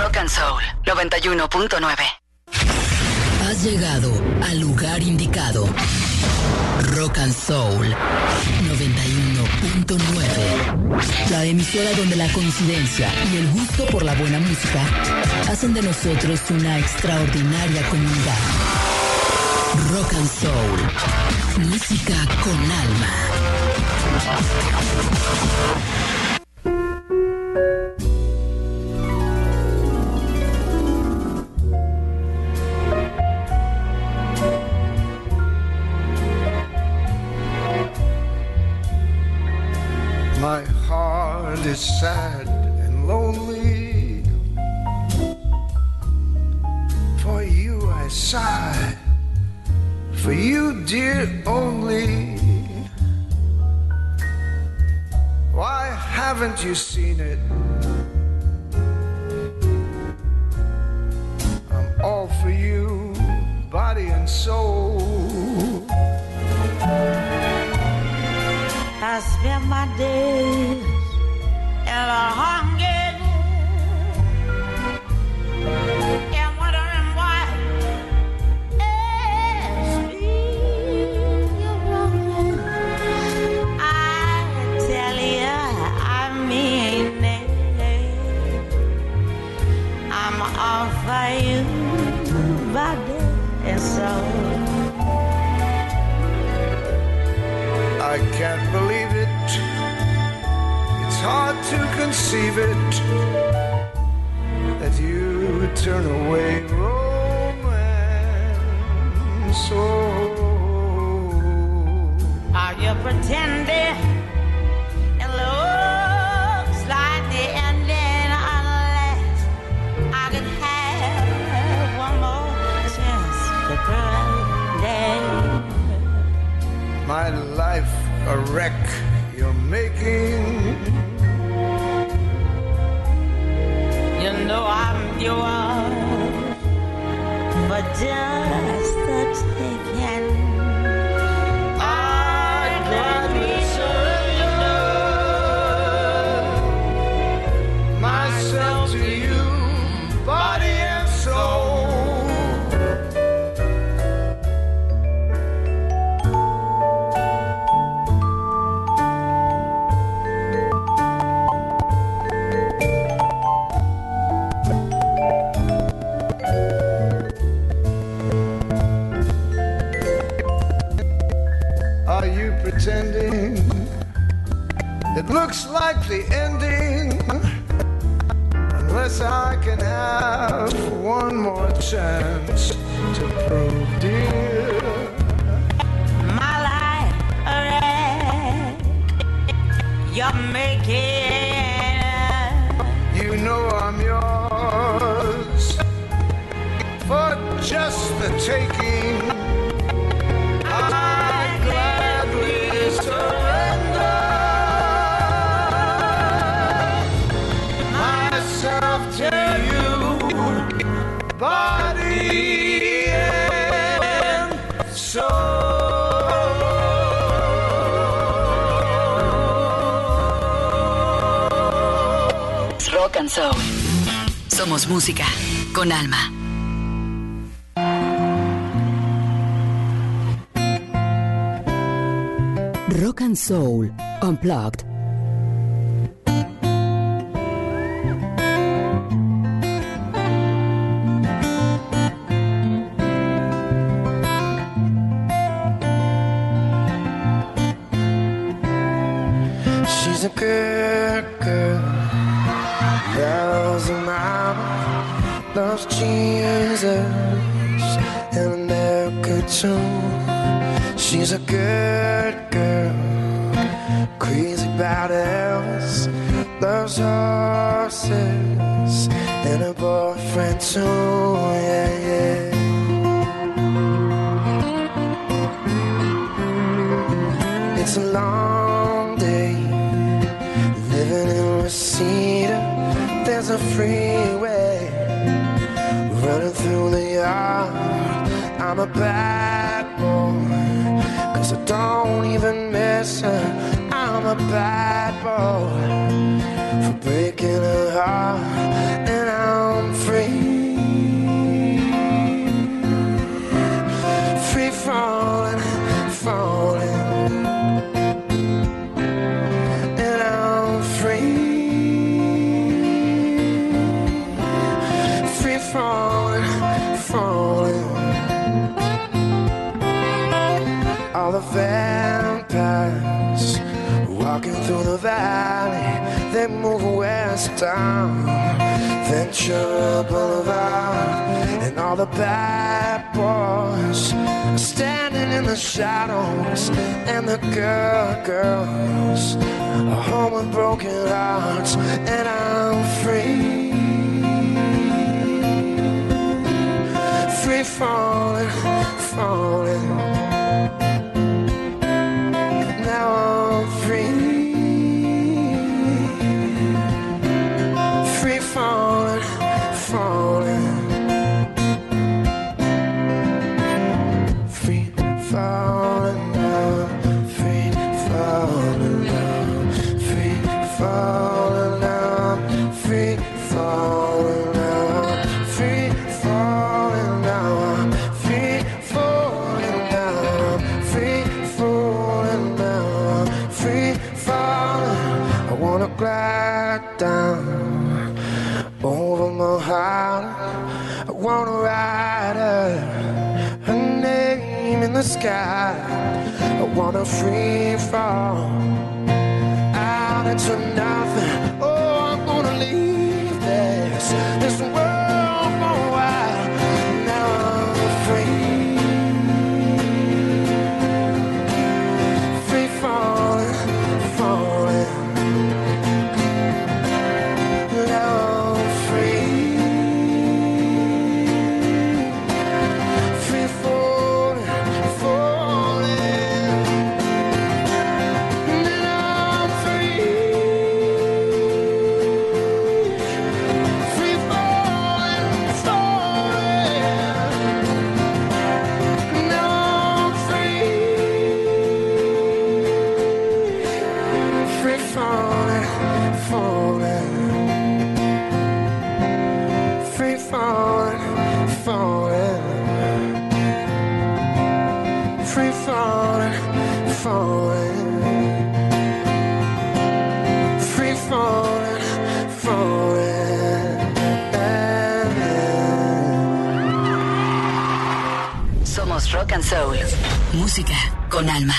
Rock and Soul 91.9. Has llegado al lugar indicado. Rock and Soul 91.9. La emisora donde la coincidencia y el gusto por la buena música hacen de nosotros una extraordinaria comunidad. Rock and Soul. Música con alma. My heart is sad and lonely. For you I sigh. For you, dear, only. Why haven't you seen it? I'm all for you, body and soul. I spend my days in a hunger and wondering why it's me you're wrong. I tell you, I mean it. I'm all for you, body and soul. I can't believe it. It's hard to conceive it that you turn away romance. Oh. Are you pretending? It looks like the ending unless I could have one more chance to pretend. My life a wreck you're making. You know I'm yours, but just the taking. I'd gladly surrender myself to you, body and soul. Pretending it looks like the ending, unless I can have one more chance to prove, dear, my life a wreck you're making. You know I'm yours for just the taking. I'd gladly surrender myself to you, body and soul. Rock and Soul. Somos música con alma. Rock and Soul Unplugged. She's a good girl, loves her mama, loves Jesus and America too. She's a good girl, crazy about Elvis, loves horses and a boyfriend too, yeah, yeah. It's a long day, living in Reseda. There's a freeway running through the yard. I'm a bad boy, 'cause I don't even miss her. I'm a bad boy for breaking her heart, and I'm the valley, they move west down Ventura Boulevard. And all the bad boys are standing in the shadows, and the girls are home with broken hearts. And I'm free, free falling, falling. Now I'm free, free falling, falling. Free falling now, free falling now, free falling now, free falling now, free falling now, free falling now, free falling now, free falling. I wanna glide down over my heart. I wanna ride her name in the sky. I wanna free fall out into nothing. Oh, I'm gonna leave this world for a while. Now I'm free, free falling, falling. Now I'm free, free falling, falling. Now I'm free, free falling, falling. Now I'm free, free falling, falling. Free falling, falling. Free falling, falling. Free falling, falling. Somos Rock and Soul. Música con alma.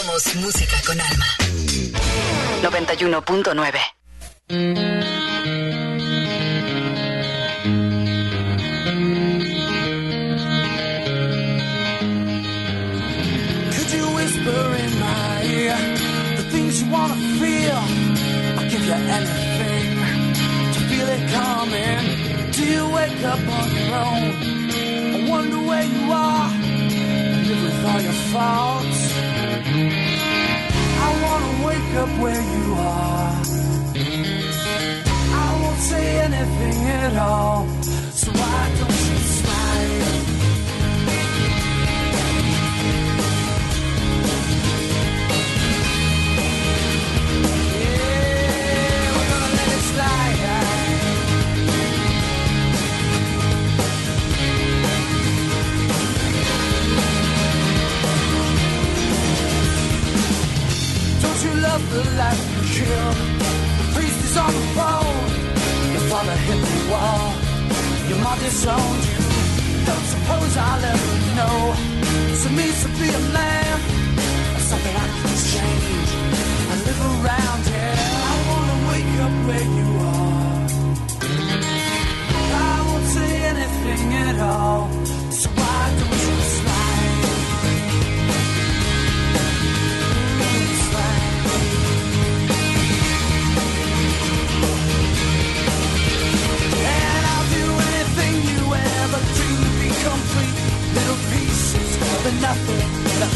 Somos música con alma. 91.9. Could you whisper in my ear the things you wanna feel? I'll give you anything to feel it coming. Do you wake up on your own? I wonder where you are. Live with all your faults. I wanna wake up where you are. I won't say anything at all. So why don't you smile? Yeah, we're gonna let it slide. Don't you love the life you killed? The priest is on the phone. Your father hit the wall. Your mother disowned you. Don't suppose I'll ever know. So it means to be a man. That's something I can change. I live around here. I wanna wake up where you are. I won't say anything at all. So why don't you slide? And I'll do anything you ever dreamed to be complete. Little pieces of the nothing that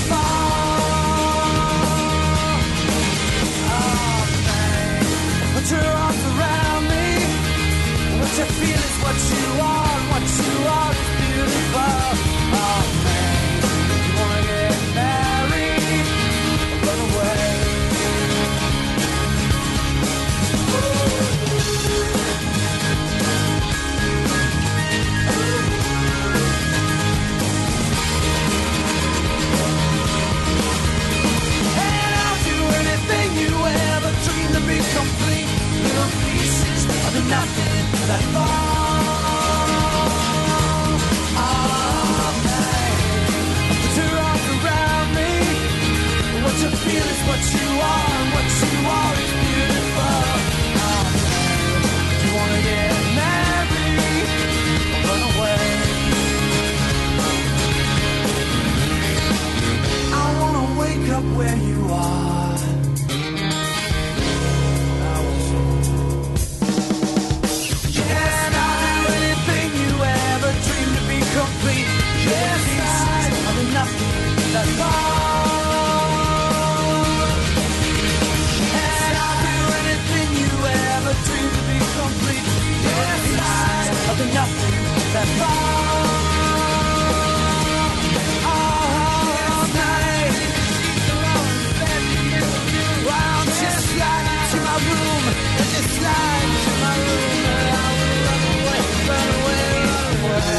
fall. Oh man, put your arms around me. What you feel is what you are, and what you are is beautiful. Oh man, you wanna get married or run away? And I'll do anything you ever dreamed to be complete. Little pieces of the nothing that fall. Oh, man. Put your arms around me. What you feel is what you are, and what you are is beautiful. Oh, man. Do you wanna get married or run away? I wanna wake up where you are. And I'll do anything you ever dreamed to be complete. Yes, of nothing that fall. And I'll do anything you ever dreamed to be complete. Yes, of nothing that fall. All night. Wow, just slide into my room. Just slide into my room. And I will run away, run away, run away.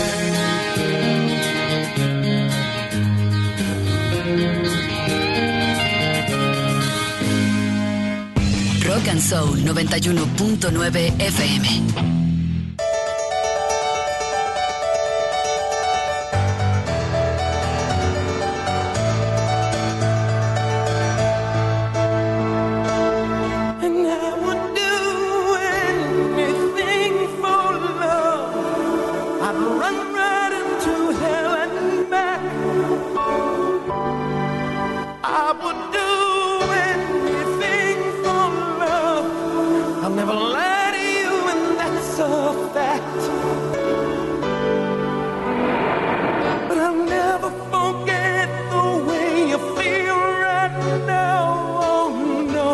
Rock and Soul 91.9 FM. And I would do anything for love. I'd run right into hell and back. I would do anything for love. I'll never lie to you, and that's a fact. But I'll never forget the way you feel right now. Oh no.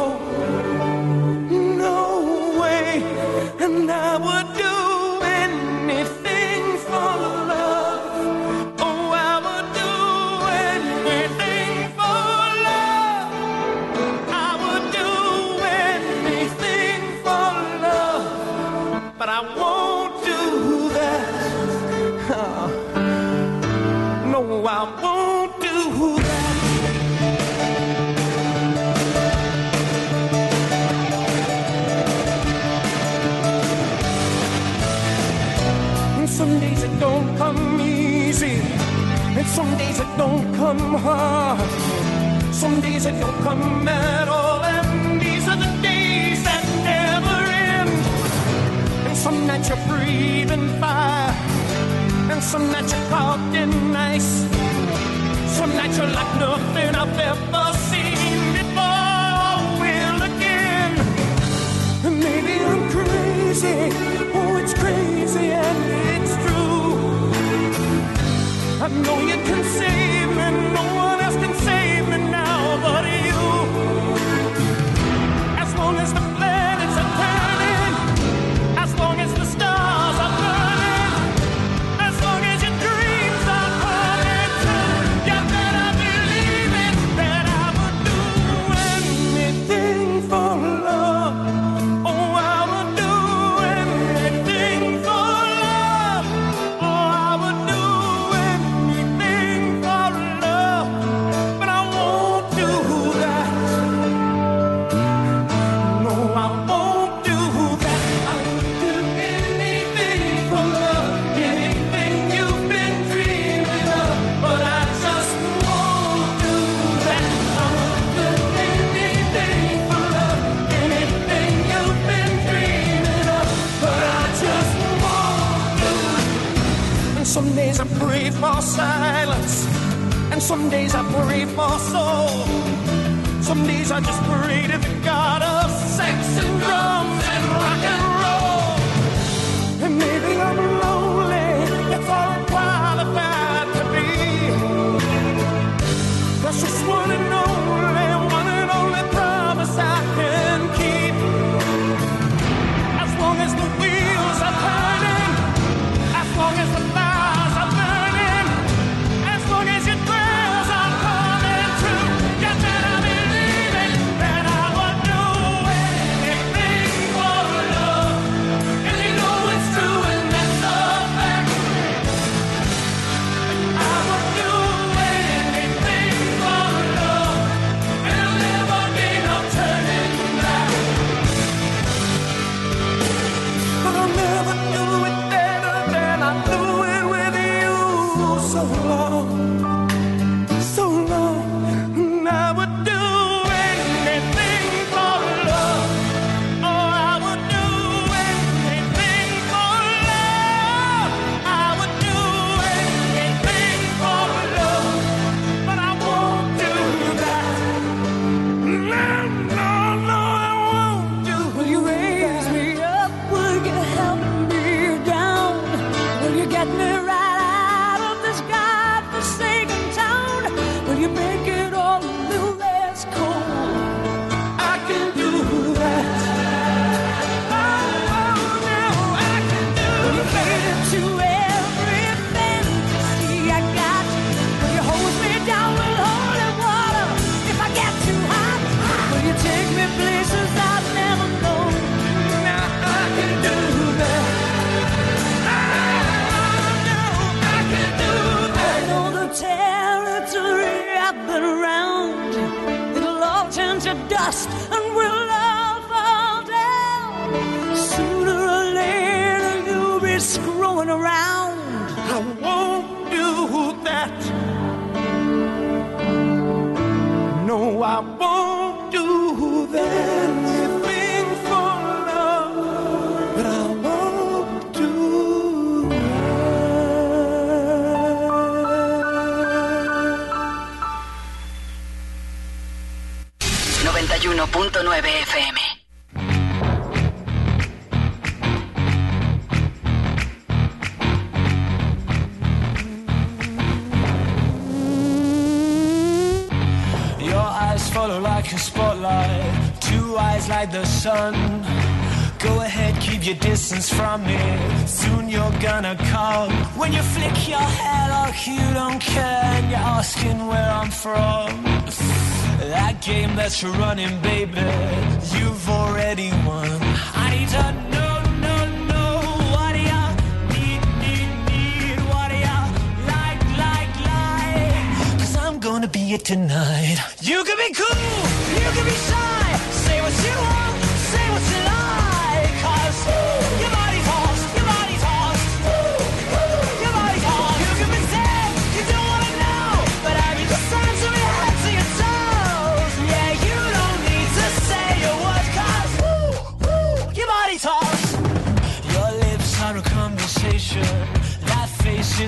No way, and I would do anything for love. Oh, I would do anything for love. I would do anything for love, but I won't do that. Oh, no, I won't do that. And some days it don't come easy, and some days it don't come hard. some days that don't come at all, and these are the days that never end. And some nights you're breathing fire, and some nights you're caught in ice. Some nights you're like nothing I've ever seen before. Will again. And maybe I'm crazy. Oh, it's crazy and it's true. I know you can save me. No one else can save me now but you. As long as the planets are turning, as long as the stars are burning, as long as your dreams are coming true, you better believe it, that I would do anything for love. Oh, I would do anything for love. Oh, I would do anything for love. But I won't do that. No, I won't do that. I would do anything for love, anything you've been dreaming of. But I just won't do that. I would do anything for love, anything you've been dreaming of. But I just won't do it. And some days I pray for silence, and some days I pray for soul. Some days I just pray to the God of sex and drums and rock and roll. And maybe I'm lonely, that's all I'm qualified to be. That's just one and only promise I can keep. As long as the wheels are turning, as long as the fires are burning, as long as your prayers are coming true, you better believe it, that I would do anything for love. And you know it's true, and that's a fact. I would do anything for love, and there'll never be no turning back. But I'll never do it better than I do it with you. So long, and I would do anything for love. Oh, I would do anything for love. I would do anything for love, but I won't do that. No, I won't do. Will you raise me up? Will you help me down? Will you get me right out of this godforsaken town? Will you make it all a little less cold? I can do that. Oh, no, I can do that. Will you fade into every fantasy I got? Will you hose me down with holy water if I get too hot? Will you take me places I've never known? Now I can do that. I can do that. I know the territory I've been around. It'll all turn to dust and we'll all fall down. Sooner or later you'll be screwing around. I won't do that. No, I won't do that. Anything for love, but I won't do that. 91.9 FM. Your eyes follow like a spotlight, two eyes like the sun. Go ahead, keep your distance from me. Soon you're gonna come. When you flick your hair like you don't care, and you're asking where I'm from. That game that you're running, baby, you've already won. I need to know, what do you need, what do you like? 'Cause I'm gonna be it tonight. You can be cool, you can be shy, say what you want, say what you like. 'Cause your body's hot, your body's hot, your body's hot. You can pretend you don't wanna know, but I be the signs of your head to your toe.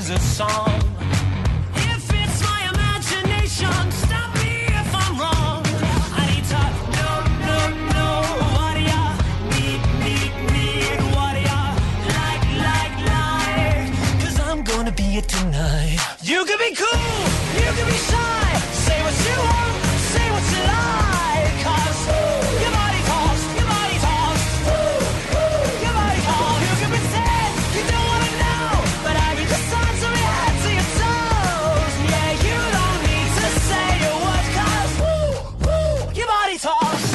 is a song. If it's my imagination, stop me if I'm wrong. I need to know what do ya need, what do ya like, 'cause I'm gonna be it tonight. You can be cool, you can be shy, say what you want, say what you like, 'cause your body talks, your body talks, your body talks. You can pretend you don't wanna know, but I read the signs from your head to your toes. Yeah, you don't need to say a word, 'cause your body talks.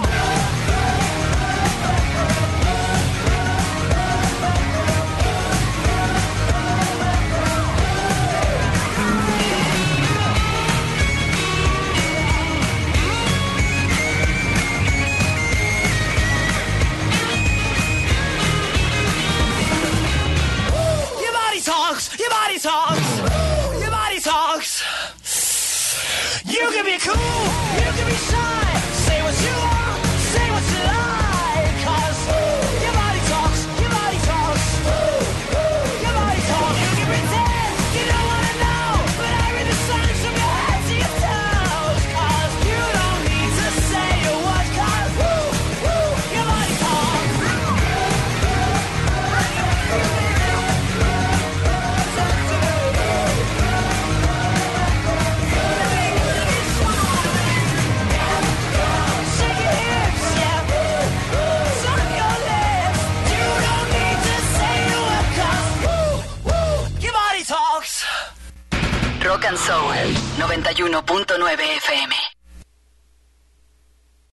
Your body talks, your body talks, your body talks. You can be cool, you can be shy, say what you want, say what you like, 'cause your body talks, your body talks, your body talks. You can pretend you don't wanna know, but I read the signs from your head to your toes, 'cause you don't need to say a word, 'cause your body talks. Shake your hips, yeah. Suck your lips. You don't need to say a word, 'cause your body talks. Rock and Soul 91.9 FM.